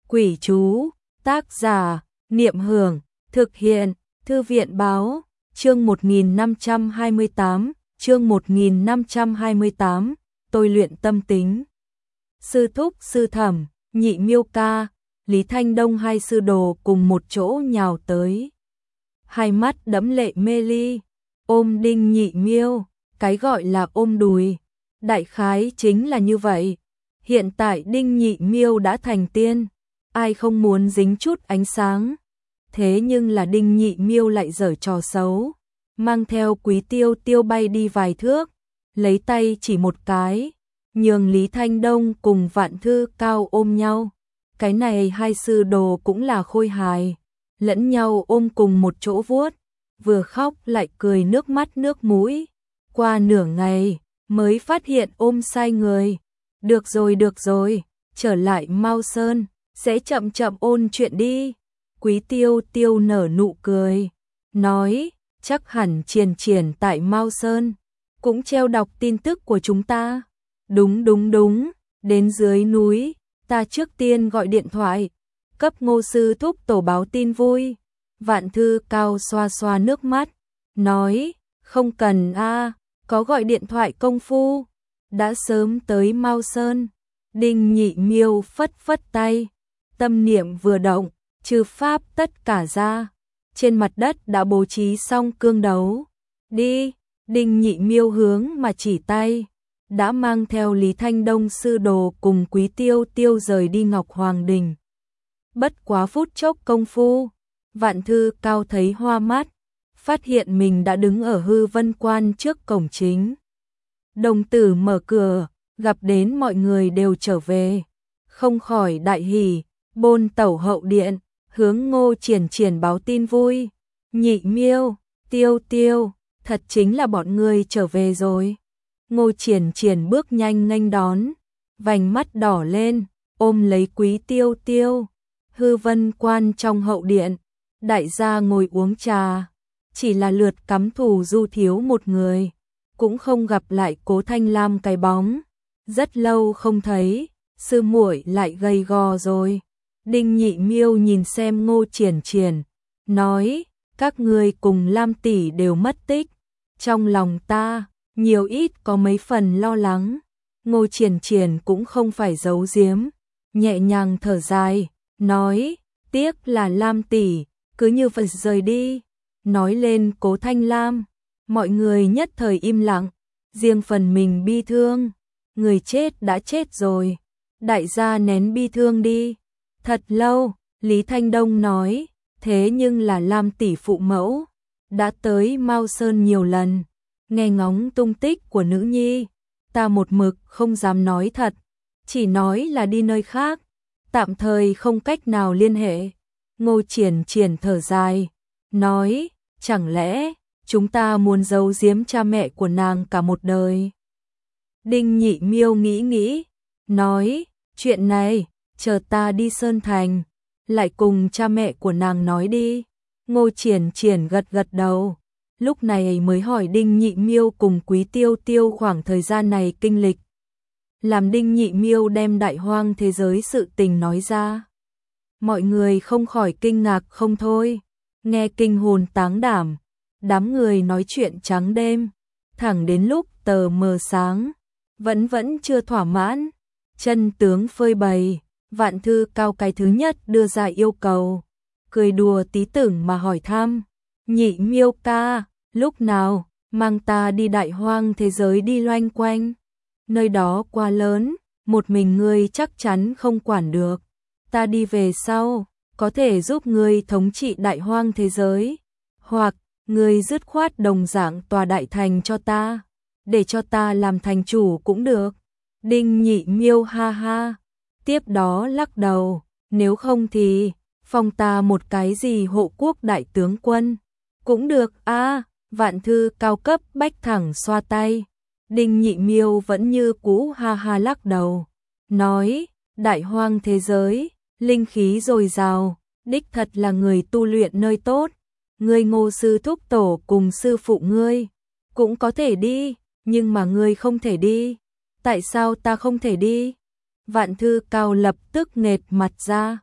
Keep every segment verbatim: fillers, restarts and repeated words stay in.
Quỷ chú, tác giả, Niệm Hưởng, thực hiện, Thư viện báo, chương một nghìn năm trăm hai mươi tám, chương một nghìn năm trăm hai mươi tám, tôi luyện tâm tính. Sư thúc, sư thẩm, Nhị Miêu ca, Lý Thanh Đông hai sư đồ cùng một chỗ nhào tới. Hai mắt đẫm lệ mê ly, ôm Đinh Nhị Miêu, cái gọi là ôm đùi, đại khái chính là như vậy. Hiện tại Đinh Nhị Miêu đã thành tiên, ai không muốn dính chút ánh sáng. Thế nhưng là Đinh Nhị Miêu lại giở trò xấu, mang theo Quý Tiêu Tiêu bay đi vài thước, lấy tay chỉ một cái, nhường Lý Thanh Đông cùng Vạn Thư Cao ôm nhau. Cái này hai sư đồ cũng là khôi hài, lẫn nhau ôm cùng một chỗ vuốt, vừa khóc lại cười nước mắt nước mũi. Qua nửa ngày mới phát hiện ôm sai người. Được rồi được rồi, trở lại Mao Sơn, sẽ chậm chậm ôn chuyện đi. Quý Tiêu Tiêu nở nụ cười, nói, chắc hẳn Triền Triền tại Mao Sơn cũng treo đọc tin tức của chúng ta. Đúng đúng đúng, đến dưới núi, ta trước tiên gọi điện thoại, cấp Ngô sư thúc tổ báo tin vui. Vạn Thư Cao xoa xoa nước mắt, nói, không cần a, có gọi điện thoại công phu, đã sớm tới Mao Sơn. Đinh Nhị Miêu phất phất tay, tâm niệm vừa động, trừ pháp tất cả ra, trên mặt đất đã bố trí xong cương đấu. Đi, Đinh Nhị Miêu hướng mà chỉ tay, đã mang theo Lý Thanh Đông sư đồ cùng Quý Tiêu Tiêu rời đi Ngọc Hoàng Đình. Bất quá phút chốc công phu, Vạn Thư Cao thấy hoa mắt, phát hiện mình đã đứng ở Hư Vân Quan trước cổng chính. Đồng tử mở cửa, gặp đến mọi người đều trở về, không khỏi đại hỉ, bôn tẩu hậu điện, hướng Ngô Triển Triển báo tin vui. Nhị Miêu, Tiêu Tiêu, thật chính là bọn người trở về rồi. Ngô Triển Triển bước nhanh nghênh đón, vành mắt đỏ lên, ôm lấy Quý Tiêu Tiêu. Hư Vân Quan trong hậu điện, đại gia ngồi uống trà, chỉ là lượt cắm thù Du thiếu một người, cũng không gặp lại Cố Thanh Lam cái bóng. Rất lâu không thấy, sư muội lại gầy gò rồi. Đinh Nhị Miêu nhìn xem Ngô Triển Triển, nói, các ngươi cùng Lam tỷ đều mất tích, trong lòng ta nhiều ít có mấy phần lo lắng. Ngô Triển Triển cũng không phải giấu giếm, nhẹ nhàng thở dài, nói, tiếc là Lam tỷ cứ như vậy rời đi. Nói lên Cố Thanh Lam, mọi người nhất thời im lặng, riêng phần mình bi thương. Người chết đã chết rồi, đại gia nén bi thương đi. Thật lâu, Lý Thanh Đông nói, thế nhưng là Lam tỷ phụ mẫu đã tới Mao Sơn nhiều lần, nghe ngóng tung tích của nữ nhi, ta một mực không dám nói thật, chỉ nói là đi nơi khác, tạm thời không cách nào liên hệ. Ngô Triển Triển thở dài, nói, chẳng lẽ chúng ta muốn giấu giếm cha mẹ của nàng cả một đời? Đinh Nhị Miêu nghĩ nghĩ, nói, chuyện này, chờ ta đi Sơn Thành, lại cùng cha mẹ của nàng nói đi. Ngô Triển Triển gật gật đầu, lúc này mới hỏi Đinh Nhị Miêu cùng Quý Tiêu Tiêu khoảng thời gian này kinh lịch. Làm Đinh Nhị Miêu đem đại hoang thế giới sự tình nói ra. Mọi người không khỏi kinh ngạc không thôi, nghe kinh hồn táng đảm, đám người nói chuyện trắng đêm, thẳng đến lúc tờ mờ sáng, vẫn vẫn chưa thỏa mãn. Chân tướng phơi bày, Vạn Thư Cao cái thứ nhất đưa ra yêu cầu, cười đùa tí tưởng mà hỏi thăm, Nhị Miêu ca, lúc nào mang ta đi đại hoang thế giới đi loanh quanh, nơi đó quá lớn, một mình ngươi chắc chắn không quản được, ta đi về sau, có thể giúp ngươi thống trị đại hoang thế giới, hoặc ngươi dứt khoát đồng dạng tòa đại thành cho ta, để cho ta làm thành chủ cũng được. Đinh Nhị Miêu ha ha, tiếp đó lắc đầu, nếu không thì phong ta một cái gì hộ quốc đại tướng quân cũng được a. À, Vạn Thư Cao cấp bách thẳng xoa tay. Đinh Nhị Miêu vẫn như cũ ha ha lắc đầu, nói, đại hoang thế giới, linh khí dồi dào, đích thật là người tu luyện nơi tốt. Ngươi Ngô sư thúc tổ cùng sư phụ ngươi cũng có thể đi, nhưng mà ngươi không thể đi. Tại sao ta không thể đi? Vạn Thư Cao lập tức nghệt mặt ra,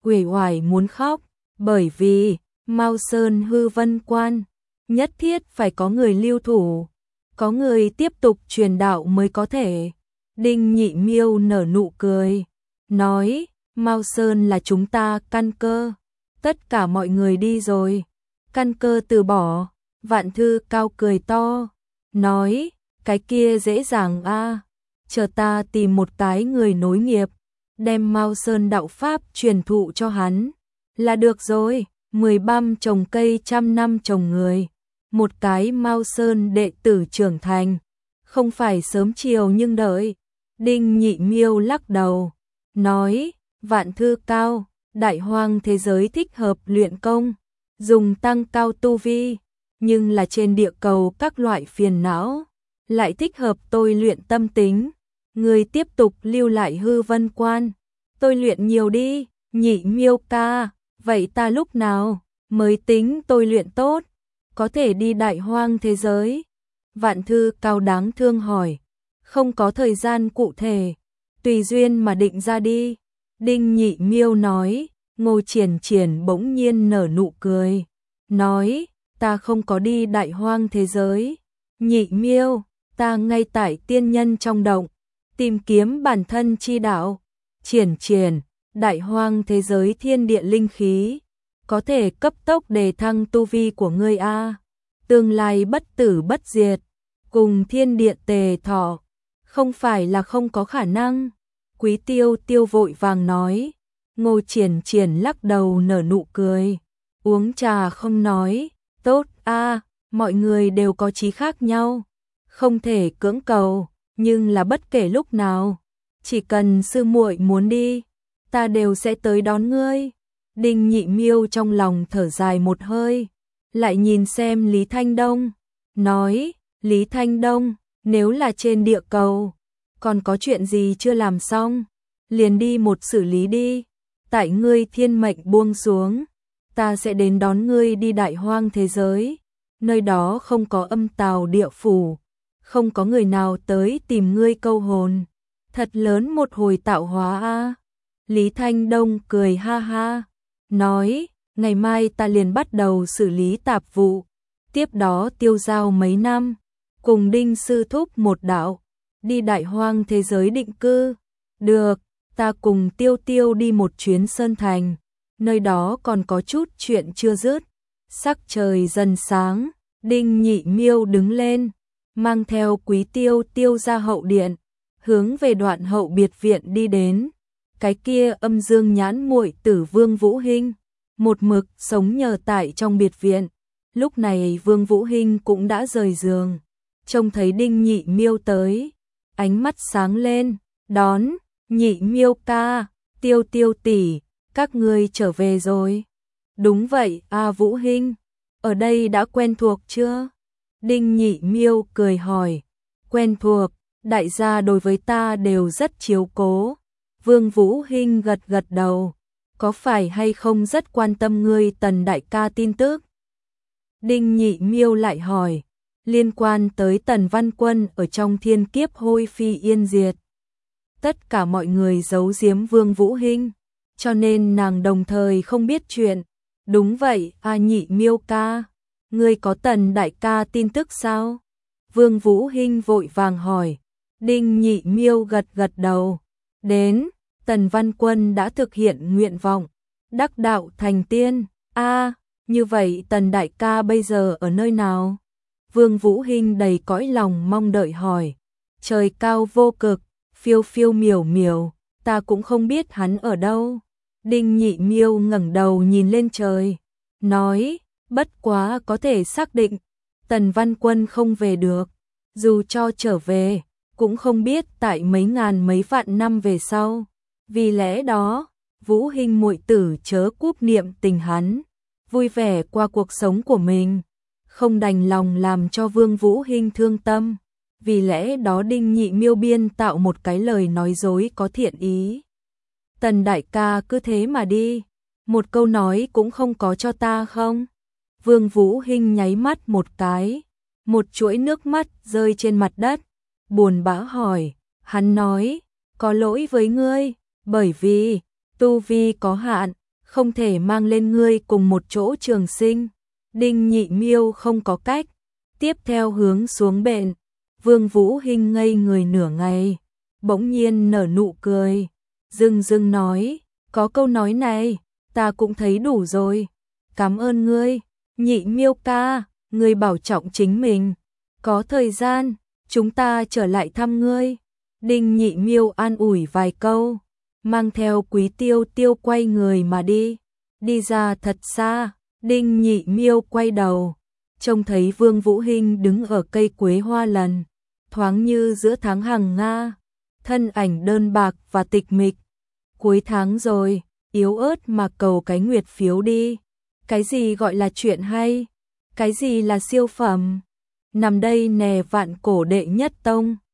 uể oải muốn khóc, bởi vì Mao Sơn hư vân quan nhất thiết phải có người lưu thủ, có người tiếp tục truyền đạo mới có thể. Đinh Nhị Miêu nở nụ cười, nói, Mao Sơn là chúng ta căn cơ, tất cả mọi người đi rồi, căn cơ từ bỏ. Vạn Thư Cao cười to, nói, cái kia dễ dàng a, chờ ta tìm một cái người nối nghiệp, đem Mao Sơn đạo pháp truyền thụ cho hắn, là được rồi. Mười băm trồng cây trăm năm trồng người, một cái Mao Sơn đệ tử trưởng thành, không phải sớm chiều nhưng đợi. Đinh Nhị Miêu lắc đầu, nói, Vạn Thư Cao, đại hoang thế giới thích hợp luyện công, dùng tăng cao tu vi, nhưng là trên địa cầu các loại phiền não, lại thích hợp tôi luyện tâm tính. Người tiếp tục lưu lại hư vân quan, tôi luyện nhiều đi. Nhị Miêu ca, vậy ta lúc nào mới tính tôi luyện tốt, có thể đi đại hoang thế giới? Vạn Thư Cao đáng thương hỏi, không có thời gian cụ thể, tùy duyên mà định ra đi. Đinh Nhị Miêu nói. Ngô Triển Triển bỗng nhiên nở nụ cười, nói, ta không có đi đại hoang thế giới. Nhị Miêu, ta ngay tại tiên nhân trong động, tìm kiếm bản thân chi đạo. Triển Triển, đại hoang thế giới thiên địa linh khí, có thể cấp tốc đề thăng tu vi của ngươi a, tương lai bất tử bất diệt, cùng thiên địa tề thọ, không phải là không có khả năng. Quý Tiêu Tiêu vội vàng nói. Ngô Triển Triển lắc đầu nở nụ cười, uống trà không nói, tốt a, mọi người đều có chí khác nhau, không thể cưỡng cầu, nhưng là bất kể lúc nào, chỉ cần sư muội muốn đi, ta đều sẽ tới đón ngươi. Đinh Nhị Miêu trong lòng thở dài một hơi, lại nhìn xem Lý Thanh Đông, nói, Lý Thanh Đông, nếu là trên địa cầu, còn có chuyện gì chưa làm xong, liền đi một xử lý đi. Tại ngươi thiên mệnh buông xuống, ta sẽ đến đón ngươi đi đại hoang thế giới, nơi đó không có âm tào địa phủ, không có người nào tới tìm ngươi câu hồn, thật lớn một hồi tạo hóa a. Lý Thanh Đông cười ha ha, nói, ngày mai ta liền bắt đầu xử lý tạp vụ, tiếp đó tiêu giao mấy năm, cùng Đinh sư thúc một đạo, đi đại hoang thế giới định cư. Được, ta cùng Tiêu Tiêu đi một chuyến Sơn Thành, nơi đó còn có chút chuyện chưa dứt. Sắc trời dần sáng, Đinh Nhị Miêu đứng lên, mang theo Quý Tiêu Tiêu ra hậu điện, hướng về Đoạn Hậu biệt viện đi đến. Cái kia âm dương nhãn muội tử Vương Vũ Hinh, một mực sống nhờ tại trong biệt viện. Lúc này Vương Vũ Hinh cũng đã rời giường, trông thấy Đinh Nhị Miêu tới, ánh mắt sáng lên, đón. Nhị Miêu ca, Tiêu Tiêu tỷ, các ngươi trở về rồi. Đúng vậy, a Vũ Hinh, ở đây đã quen thuộc chưa? Đinh Nhị Miêu cười hỏi. Quen thuộc, đại gia đối với ta đều rất chiếu cố. Vương Vũ Hinh gật gật đầu, có phải hay không rất quan tâm ngươi Tần đại ca tin tức? Đinh Nhị Miêu lại hỏi, liên quan tới Tần Văn Quân ở trong thiên kiếp hôi phi yên diệt. Tất cả mọi người giấu giếm Vương Vũ Hinh, cho nên nàng đồng thời không biết chuyện. Đúng vậy, a Nhị Miêu ca, ngươi có Tần đại ca tin tức sao? Vương Vũ Hinh vội vàng hỏi. Đinh Nhị Miêu gật gật đầu. Đến, Tần Văn Quân đã thực hiện nguyện vọng, đắc đạo thành tiên. A, như vậy Tần đại ca bây giờ ở nơi nào? Vương Vũ Hinh đầy cõi lòng mong đợi hỏi. Trời cao vô cực, phiêu phiêu miểu miểu, ta cũng không biết hắn ở đâu. Đinh Nhị Miêu ngẩng đầu nhìn lên trời, nói, bất quá có thể xác định, Tần Văn Quân không về được, dù cho trở về, cũng không biết tại mấy ngàn mấy vạn năm về sau. Vì lẽ đó, Vũ Hinh muội tử chớ cúp niệm tình hắn, vui vẻ qua cuộc sống của mình, không đành lòng làm cho Vương Vũ Hinh thương tâm. Vì lẽ đó Đinh Nhị Miêu biên tạo một cái lời nói dối có thiện ý. Tần đại ca cứ thế mà đi, một câu nói cũng không có cho ta không? Vương Vũ Hinh nháy mắt một cái, một chuỗi nước mắt rơi trên mặt đất, buồn bã hỏi. Hắn nói, có lỗi với ngươi, bởi vì tu vi có hạn, không thể mang lên ngươi cùng một chỗ trường sinh. Đinh Nhị Miêu không có cách, tiếp theo hướng xuống bện. Vương Vũ Hinh ngây người nửa ngày, bỗng nhiên nở nụ cười, dưng dưng nói, có câu nói này, ta cũng thấy đủ rồi. Cảm ơn ngươi, Nhị Miêu ca, ngươi bảo trọng chính mình. Có thời gian, chúng ta trở lại thăm ngươi. Đinh Nhị Miêu an ủi vài câu, mang theo Quý Tiêu Tiêu quay người mà đi. Đi ra thật xa, Đinh Nhị Miêu quay đầu, trông thấy Vương Vũ Hinh đứng ở cây quế hoa lần, thoáng như giữa tháng hàng Nga, thân ảnh đơn bạc và tịch mịch. Cuối tháng rồi, yếu ớt mà cầu cái nguyệt phiếu đi. Cái gì gọi là chuyện hay? Cái gì là siêu phẩm? Nằm đây nè vạn cổ đệ nhất tông.